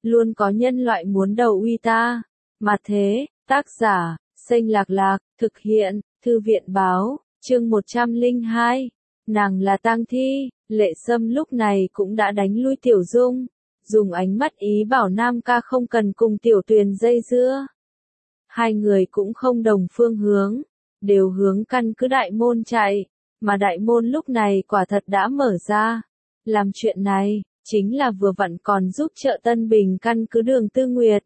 luôn có nhân loại muốn đầu uy ta. Mà thế, tác giả, Xanh Lạc Lạc, thực hiện, Thư viện báo, chương 102. Nàng là tang thi, Lệ Sâm lúc này cũng đã đánh lui Tiểu Dung, dùng ánh mắt ý bảo Nam Ca không cần cùng Tiểu Tuyền dây dưa. Hai người cũng không đồng phương hướng, đều hướng căn cứ đại môn chạy, mà đại môn lúc này quả thật đã mở ra. Làm chuyện này, chính là vừa vặn còn giúp trợ Tân Bình căn cứ Đường Tư Nguyệt.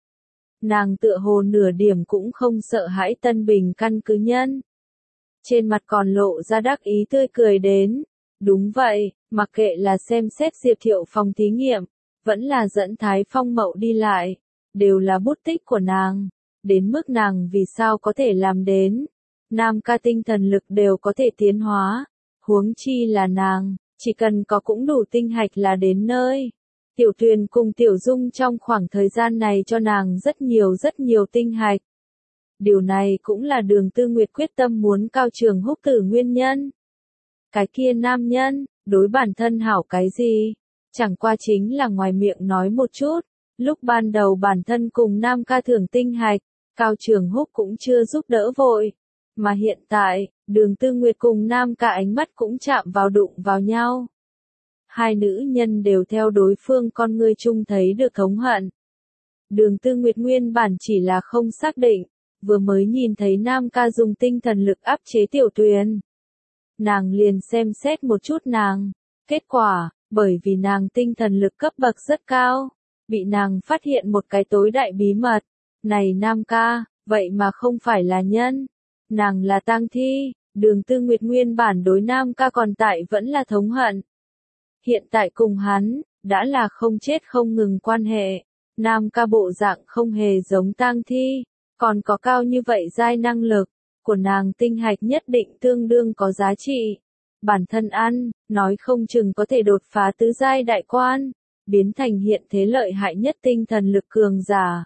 Nàng tựa hồ nửa điểm cũng không sợ hãi Tân Bình căn cứ nhân. Trên mặt còn lộ ra đắc ý tươi cười đến. Đúng vậy, mặc kệ là xem xét Diệp Thiệu phòng thí nghiệm, vẫn là dẫn Thái Phong Mậu đi lại, đều là bút tích của nàng. Đến mức nàng vì sao có thể làm đến. Nam Ca tinh thần lực đều có thể tiến hóa. Huống chi là nàng, chỉ cần có cũng đủ tinh hạch là đến nơi. Tiểu Tuyền cùng Tiểu Dung trong khoảng thời gian này cho nàng rất nhiều tinh hạch. Điều này cũng là Đường Tư Nguyệt quyết tâm muốn Cao Trường Húc tử nguyên nhân. Cái kia nam nhân, đối bản thân hảo cái gì? Chẳng qua chính là ngoài miệng nói một chút. Lúc ban đầu bản thân cùng Nam Ca thưởng tinh hạch, Cao Trường Húc cũng chưa giúp đỡ vội. Mà hiện tại, Đường Tư Nguyệt cùng Nam Ca ánh mắt cũng chạm vào đụng vào nhau. Hai nữ nhân đều theo đối phương con ngươi chung thấy được thống hận. Đường Tư Nguyệt nguyên bản chỉ là không xác định, vừa mới nhìn thấy Nam Ca dùng tinh thần lực áp chế Tiểu Tuyền. Nàng liền xem xét một chút nàng, kết quả, bởi vì nàng tinh thần lực cấp bậc rất cao, bị nàng phát hiện một cái tối đại bí mật. Này Nam Ca, vậy mà không phải là nhân, nàng là tang thi. Đường Tư Nguyệt nguyên bản đối Nam Ca còn tại vẫn là thống hận. Hiện tại cùng hắn, đã là không chết không ngừng quan hệ. Nam Ca bộ dạng không hề giống tang thi, còn có cao như vậy giai năng lực, của nàng tinh hạch nhất định tương đương có giá trị. Bản thân ăn, nói không chừng có thể đột phá tứ giai đại quan, biến thành hiện thế lợi hại nhất tinh thần lực cường giả.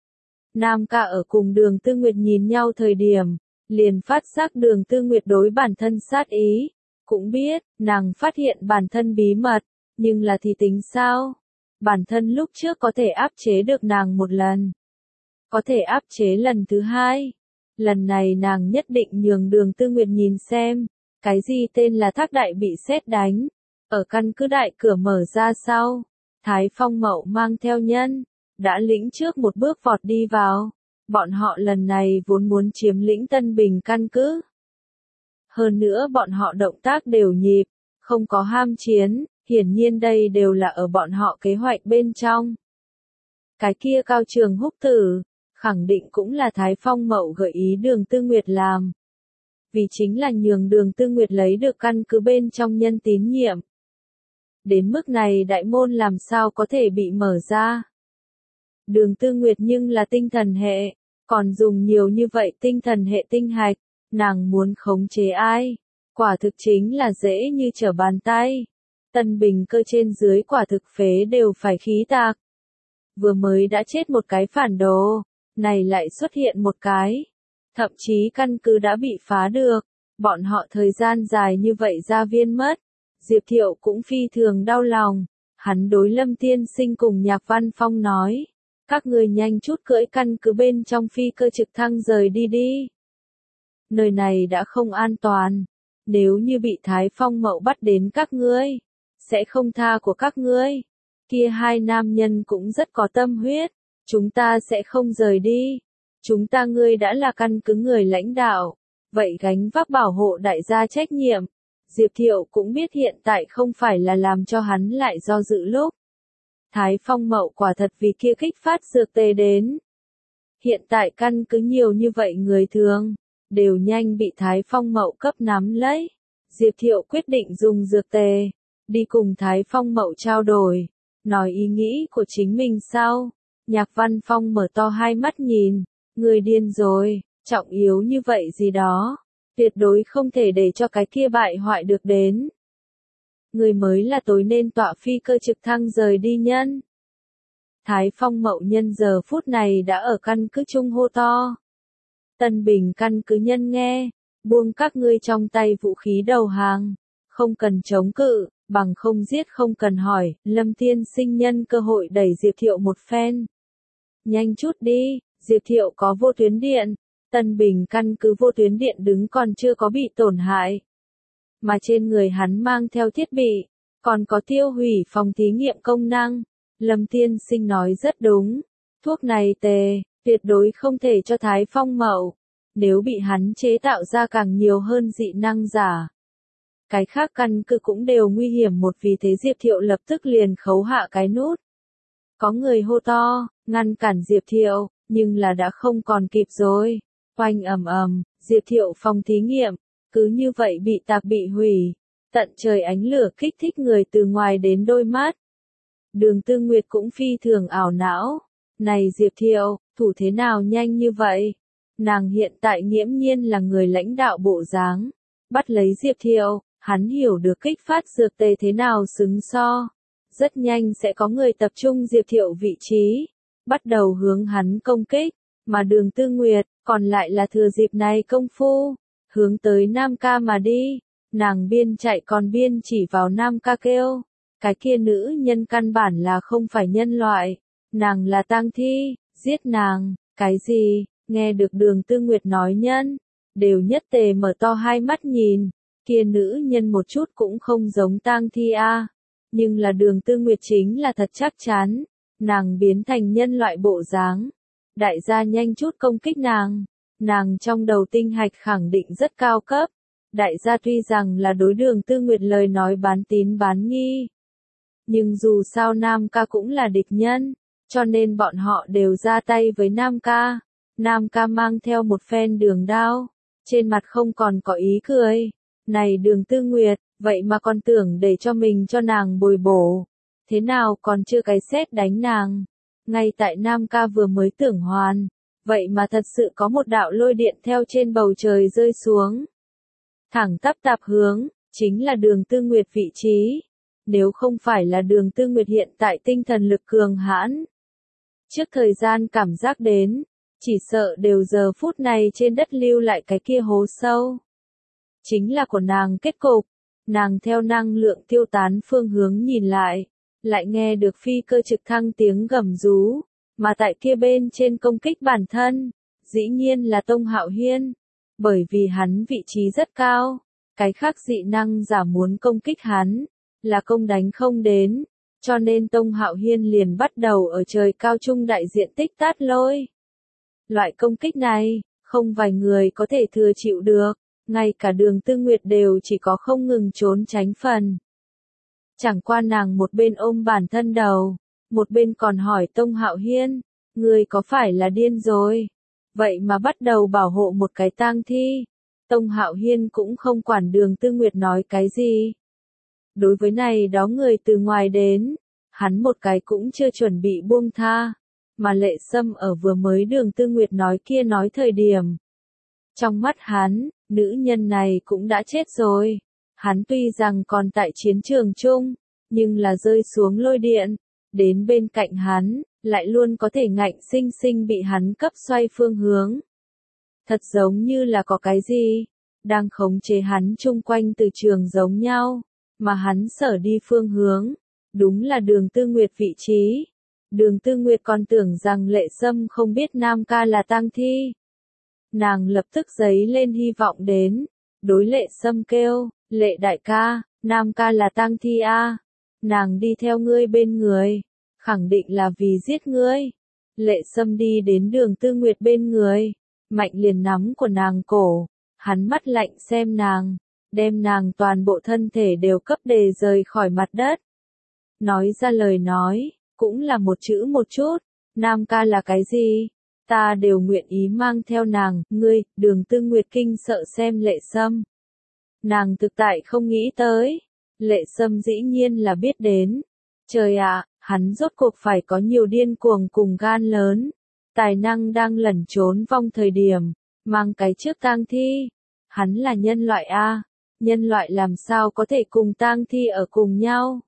Nam Ca ở cùng Đường Tư Nguyệt nhìn nhau thời điểm, liền phát giác Đường Tư Nguyệt đối bản thân sát ý. Cũng biết, nàng phát hiện bản thân bí mật, nhưng là thì tính sao? Bản thân lúc trước có thể áp chế được nàng một lần. Có thể áp chế lần thứ hai. Lần này nàng nhất định nhường Đường Tư Nguyệt nhìn xem, cái gì tên là thác đại bị sét đánh. Ở căn cứ đại cửa mở ra sau, Thái Phong Mậu mang theo nhân, đã lĩnh trước một bước vọt đi vào. Bọn họ lần này vốn muốn chiếm lĩnh Tân Bình căn cứ. Hơn nữa bọn họ động tác đều nhịp, không có ham chiến, hiển nhiên đây đều là ở bọn họ kế hoạch bên trong. Cái kia Cao Trường Húc tử, khẳng định cũng là Thái Phong Mậu gợi ý Đường Tư Nguyệt làm. Vì chính là nhường Đường Tư Nguyệt lấy được căn cứ bên trong nhân tín nhiệm. Đến mức này đại môn làm sao có thể bị mở ra. Đường Tư Nguyệt nhưng là tinh thần hệ, còn dùng nhiều như vậy tinh thần hệ tinh hạch. Nàng muốn khống chế ai? Quả thực chính là dễ như trở bàn tay. Tân Bình cơ trên dưới quả thực phế đều phải khí tạc. Vừa mới đã chết một cái phản đồ, này lại xuất hiện một cái. Thậm chí căn cứ đã bị phá được, bọn họ thời gian dài như vậy ra viên mất. Diệp Thiệu cũng phi thường đau lòng, hắn đối Lâm Tiên Sinh cùng Nhạc Văn Phong nói. Các người nhanh chút cưỡi căn cứ bên trong phi cơ trực thăng rời đi đi. Nơi này đã không an toàn, nếu như bị Thái Phong Mậu bắt đến các ngươi, sẽ không tha của các ngươi. Kia hai nam nhân cũng rất có tâm huyết, chúng ta sẽ không rời đi. Chúng ta ngươi đã là căn cứ người lãnh đạo, vậy gánh vác bảo hộ đại gia trách nhiệm. Diệp Thiệu cũng biết hiện tại không phải là làm cho hắn lại do dự lúc. Thái Phong Mậu quả thật vì kia kích phát dược tê đến. Hiện tại căn cứ nhiều như vậy người thường, đều nhanh bị Thái Phong Mậu cấp nắm lấy. Diệp Thiệu quyết định dùng dược tề, đi cùng Thái Phong Mậu trao đổi, nói ý nghĩ của chính mình sau. Nhạc Văn Phong mở to hai mắt nhìn, người điên rồi, trọng yếu như vậy gì đó, tuyệt đối không thể để cho cái kia bại hoại được đến. Người mới là tối nên tọa phi cơ trực thăng rời đi nhân. Thái Phong Mậu nhân giờ phút này đã ở căn cứ trung hô to. Tân Bình căn cứ nhân nghe, buông các ngươi trong tay vũ khí đầu hàng, không cần chống cự, bằng không giết không cần hỏi, Lâm tiên sinh nhân cơ hội đẩy Diệp Thiệu một phen. Nhanh chút đi, Diệp Thiệu có vô tuyến điện, Tân Bình căn cứ vô tuyến điện đứng còn chưa có bị tổn hại. Mà trên người hắn mang theo thiết bị, còn có tiêu hủy phòng thí nghiệm công năng. Lâm tiên sinh nói rất đúng, thuốc này tuyệt đối không thể cho Thái Phong Mậu, nếu bị hắn chế tạo ra càng nhiều hơn dị năng giả. Cái khác căn cứ cũng đều nguy hiểm một, vì thế Diệp Thiệu lập tức liền khấu hạ cái nút. Có người hô to, ngăn cản Diệp Thiệu, nhưng là đã không còn kịp rồi. Oanh ầm ầm, Diệp Thiệu phòng thí nghiệm, cứ như vậy bị tạc bị hủy. Tận trời ánh lửa kích thích người từ ngoài đến đôi mắt. Đường Tư Nguyệt cũng phi thường ảo não. Này Diệp Thiệu, thủ thế nào nhanh như vậy? Nàng hiện tại nghiễm nhiên là người lãnh đạo bộ dáng. Bắt lấy Diệp Thiệu, hắn hiểu được kích phát dược tề thế nào xứng so. Rất nhanh sẽ có người tập trung Diệp Thiệu vị trí, bắt đầu hướng hắn công kích, mà Đường Tư Nguyệt, còn lại là thừa dịp này công phu, hướng tới Nam Ca mà đi. Nàng biên chạy còn biên chỉ vào Nam Ca kêu, cái kia nữ nhân căn bản là không phải nhân loại, nàng là tang thi, giết nàng. Cái gì? Nghe được Đường Tư Nguyệt nói nhân, đều nhất tề mở to hai mắt nhìn, kia nữ nhân một chút cũng không giống tang thi a. Nhưng là Đường Tư Nguyệt chính là thật chắc chắn, nàng biến thành nhân loại bộ dáng. Đại gia nhanh chút công kích nàng, nàng trong đầu tinh hạch khẳng định rất cao cấp. Đại gia tuy rằng là đối Đường Tư Nguyệt lời nói bán tín bán nghi, nhưng dù sao Nam Ca cũng là địch nhân, cho nên bọn họ đều ra tay với Nam Ca. Nam Ca mang theo một phen đường đao, trên mặt không còn có ý cười. Này Đường Tư Nguyệt, vậy mà còn tưởng để cho mình cho nàng bồi bổ. Thế nào còn chưa cái xét đánh nàng. Ngay tại Nam Ca vừa mới tưởng hoàn, vậy mà thật sự có một đạo lôi điện theo trên bầu trời rơi xuống. Thẳng tắp tạp hướng, chính là Đường Tư Nguyệt vị trí. Nếu không phải là Đường Tư Nguyệt hiện tại tinh thần lực cường hãn, trước thời gian cảm giác đến, chỉ sợ đều giờ phút này trên đất lưu lại cái kia hố sâu. Chính là của nàng kết cục. Nàng theo năng lượng tiêu tán phương hướng nhìn lại nghe được phi cơ trực thăng tiếng gầm rú, mà tại kia bên trên công kích bản thân, dĩ nhiên là Tông Hạo Hiên. Bởi vì hắn vị trí rất cao, cái khác dị năng giả muốn công kích hắn, là công đánh không đến, cho nên Tông Hạo Hiên liền bắt đầu ở trời cao trung đại diện tích tát lôi. Loại công kích này, không vài người có thể thừa chịu được, ngay cả Đường Tư Nguyệt đều chỉ có không ngừng trốn tránh phần. Chẳng qua nàng một bên ôm bản thân đầu, một bên còn hỏi Tông Hạo Hiên, ngươi có phải là điên rồi? Vậy mà bắt đầu bảo hộ một cái tang thi. Tông Hạo Hiên cũng không quản Đường Tư Nguyệt nói cái gì. Đối với này đó người từ ngoài đến, hắn một cái cũng chưa chuẩn bị buông tha, mà Lệ Sâm ở vừa mới Đường Tư Nguyệt nói kia nói thời điểm. Trong mắt hắn, nữ nhân này cũng đã chết rồi. Hắn tuy rằng còn tại chiến trường chung, nhưng là rơi xuống lôi điện, đến bên cạnh hắn, lại luôn có thể ngạnh sinh sinh bị hắn cấp xoay phương hướng. Thật giống như là có cái gì, đang khống chế hắn chung quanh từ trường giống nhau, mà hắn sở đi phương hướng, đúng là Đường Tư Nguyệt vị trí. Đường Tư Nguyệt còn tưởng rằng Lệ Sâm không biết Nam Ca là tang thi. Nàng lập tức giấy lên hy vọng đến, đối Lệ Sâm kêu, Lệ đại ca, Nam Ca là tang thi a, nàng đi theo ngươi bên người, khẳng định là vì giết ngươi. Lệ Sâm đi đến Đường Tư Nguyệt bên người, mạnh liền nắm của nàng cổ, hắn mắt lạnh xem nàng, đem nàng toàn bộ thân thể đều cấp đề rời khỏi mặt đất. Nói ra lời nói, cũng là một chữ một chút, Nam Ca là cái gì? Ta đều nguyện ý mang theo nàng, ngươi. Đường Tư Nguyệt kinh sợ xem Lệ Sâm. Nàng thực tại không nghĩ tới. Lệ Sâm dĩ nhiên là biết đến. Trời ạ, hắn rốt cuộc phải có nhiều điên cuồng cùng gan lớn. Tài năng đang lẩn trốn vong thời điểm, mang cái trước tang thi. Hắn là nhân loại a, nhân loại làm sao có thể cùng tang thi ở cùng nhau.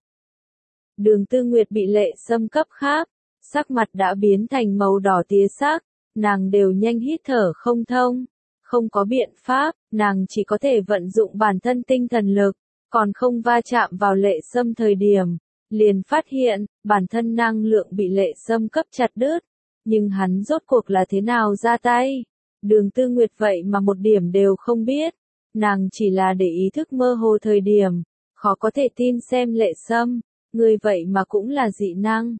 Đường Tư Nguyệt bị Lệ Sâm cấp kháp, sắc mặt đã biến thành màu đỏ tía sắc, nàng đều nhanh hít thở không thông. Không có biện pháp, nàng chỉ có thể vận dụng bản thân tinh thần lực, còn không va chạm vào Lệ Sâm thời điểm, liền phát hiện, bản thân năng lượng bị Lệ Sâm cấp chặt đứt, nhưng hắn rốt cuộc là thế nào ra tay? Đường Tư Nguyệt vậy mà một điểm đều không biết, nàng chỉ là để ý thức mơ hồ thời điểm, khó có thể tin xem Lệ Sâm, ngươi vậy mà cũng là dị năng.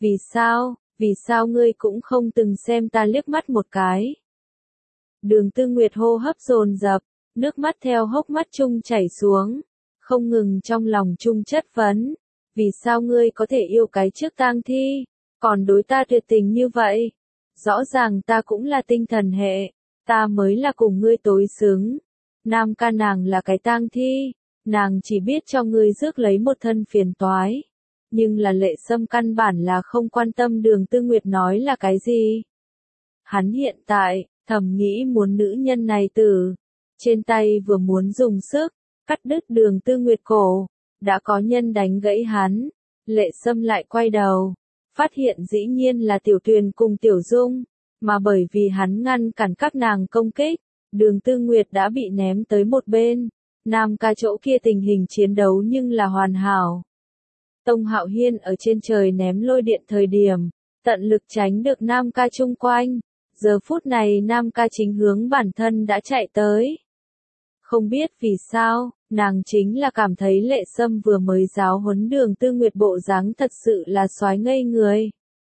Vì sao ngươi cũng không từng xem ta liếc mắt một cái? Đường Tư Nguyệt hô hấp dồn dập, nước mắt theo hốc mắt chung chảy xuống, không ngừng trong lòng chung chất vấn, vì sao ngươi có thể yêu cái trước tang thi, còn đối ta tuyệt tình như vậy? Rõ ràng ta cũng là tinh thần hệ, ta mới là cùng ngươi tối xứng. Nam ca nàng là cái tang thi, nàng chỉ biết cho ngươi rước lấy một thân phiền toái. Nhưng là Lệ Sâm căn bản là không quan tâm Đường Tư Nguyệt nói là cái gì. Hắn hiện tại, thầm nghĩ muốn nữ nhân này tử. Trên tay vừa muốn dùng sức, cắt đứt Đường Tư Nguyệt cổ. Đã có nhân đánh gãy hắn. Lệ Sâm lại quay đầu. Phát hiện dĩ nhiên là Tiểu Tuyền cùng Tiểu Dung. Mà bởi vì hắn ngăn cản các nàng công kích, Đường Tư Nguyệt đã bị ném tới một bên. Nam ca chỗ kia tình hình chiến đấu nhưng là hoàn hảo. Tông Hạo Hiên ở trên trời ném lôi điện thời điểm, tận lực tránh được Nam ca chung quanh. Giờ phút này Nam ca chính hướng bản thân đã chạy tới. Không biết vì sao, nàng chính là cảm thấy Lệ Sâm vừa mới giáo huấn Đường Tư Nguyệt bộ dáng thật sự là soái ngây người.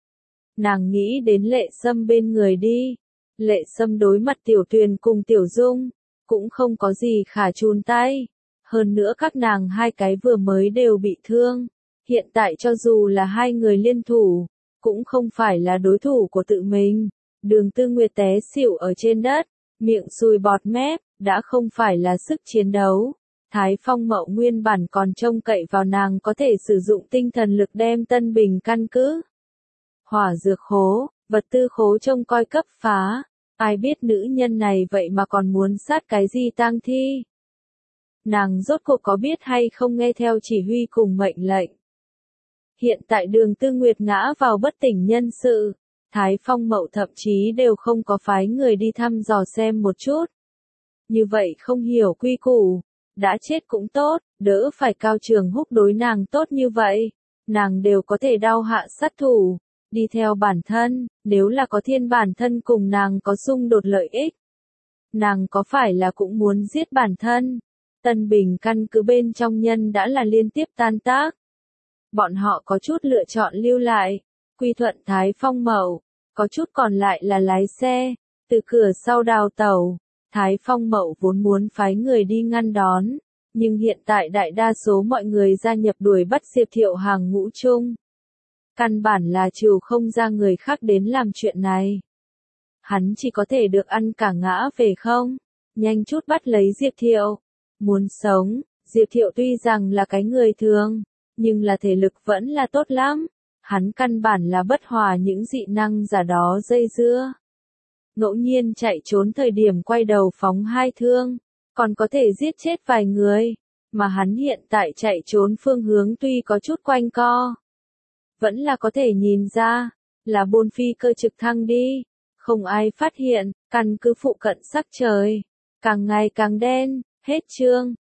Nàng nghĩ đến Lệ Sâm bên người đi. Lệ Sâm đối mặt Tiểu Tuyền cùng Tiểu Dung, cũng không có gì khả chùn tay. Hơn nữa các nàng hai cái vừa mới đều bị thương. Hiện tại cho dù là hai người liên thủ, cũng không phải là đối thủ của tự mình. Đường Tư Nguyệt té xỉu ở trên đất, miệng sùi bọt mép, đã không phải là sức chiến đấu. Thái Phong Mậu nguyên bản còn trông cậy vào nàng có thể sử dụng tinh thần lực đem Tân Bình căn cứ. Hỏa dược khố, vật tư khố trông coi cấp phá. Ai biết nữ nhân này vậy mà còn muốn sát cái gì tang thi? Nàng rốt cuộc có biết hay không nghe theo chỉ huy cùng mệnh lệnh? Hiện tại Đường Tư Nguyệt ngã vào bất tỉnh nhân sự, Thái Phong Mậu thậm chí đều không có phái người đi thăm dò xem một chút. Như vậy không hiểu quy củ, đã chết cũng tốt, đỡ phải Cao Trường Húc đối nàng tốt như vậy, nàng đều có thể đao hạ sát thủ, đi theo bản thân, nếu là có thiên bản thân cùng nàng có xung đột lợi ích. Nàng có phải là cũng muốn giết bản thân? Tân Bình căn cứ bên trong nhân đã là liên tiếp tan tác. Bọn họ có chút lựa chọn lưu lại, quy thuận Thái Phong Mậu, có chút còn lại là lái xe, từ cửa sau đào tẩu. Thái Phong Mậu vốn muốn phái người đi ngăn đón, nhưng hiện tại đại đa số mọi người gia nhập đuổi bắt Diệp Thiệu hàng ngũ chung. Căn bản là trừ không ra người khác đến làm chuyện này. Hắn chỉ có thể được ăn cả ngã về không, nhanh chút bắt lấy Diệp Thiệu. Muốn sống, Diệp Thiệu tuy rằng là cái người thường, nhưng là thể lực vẫn là tốt lắm. Hắn căn bản là bất hòa những dị năng giả đó dây dưa. Ngẫu nhiên chạy trốn thời điểm quay đầu phóng hai thương, còn có thể giết chết vài người. Mà hắn hiện tại chạy trốn phương hướng tuy có chút quanh co, vẫn là có thể nhìn ra, là bôn phi cơ trực thăng đi. Không ai phát hiện, căn cứ phụ cận sắc trời càng ngày càng đen. Hết chương.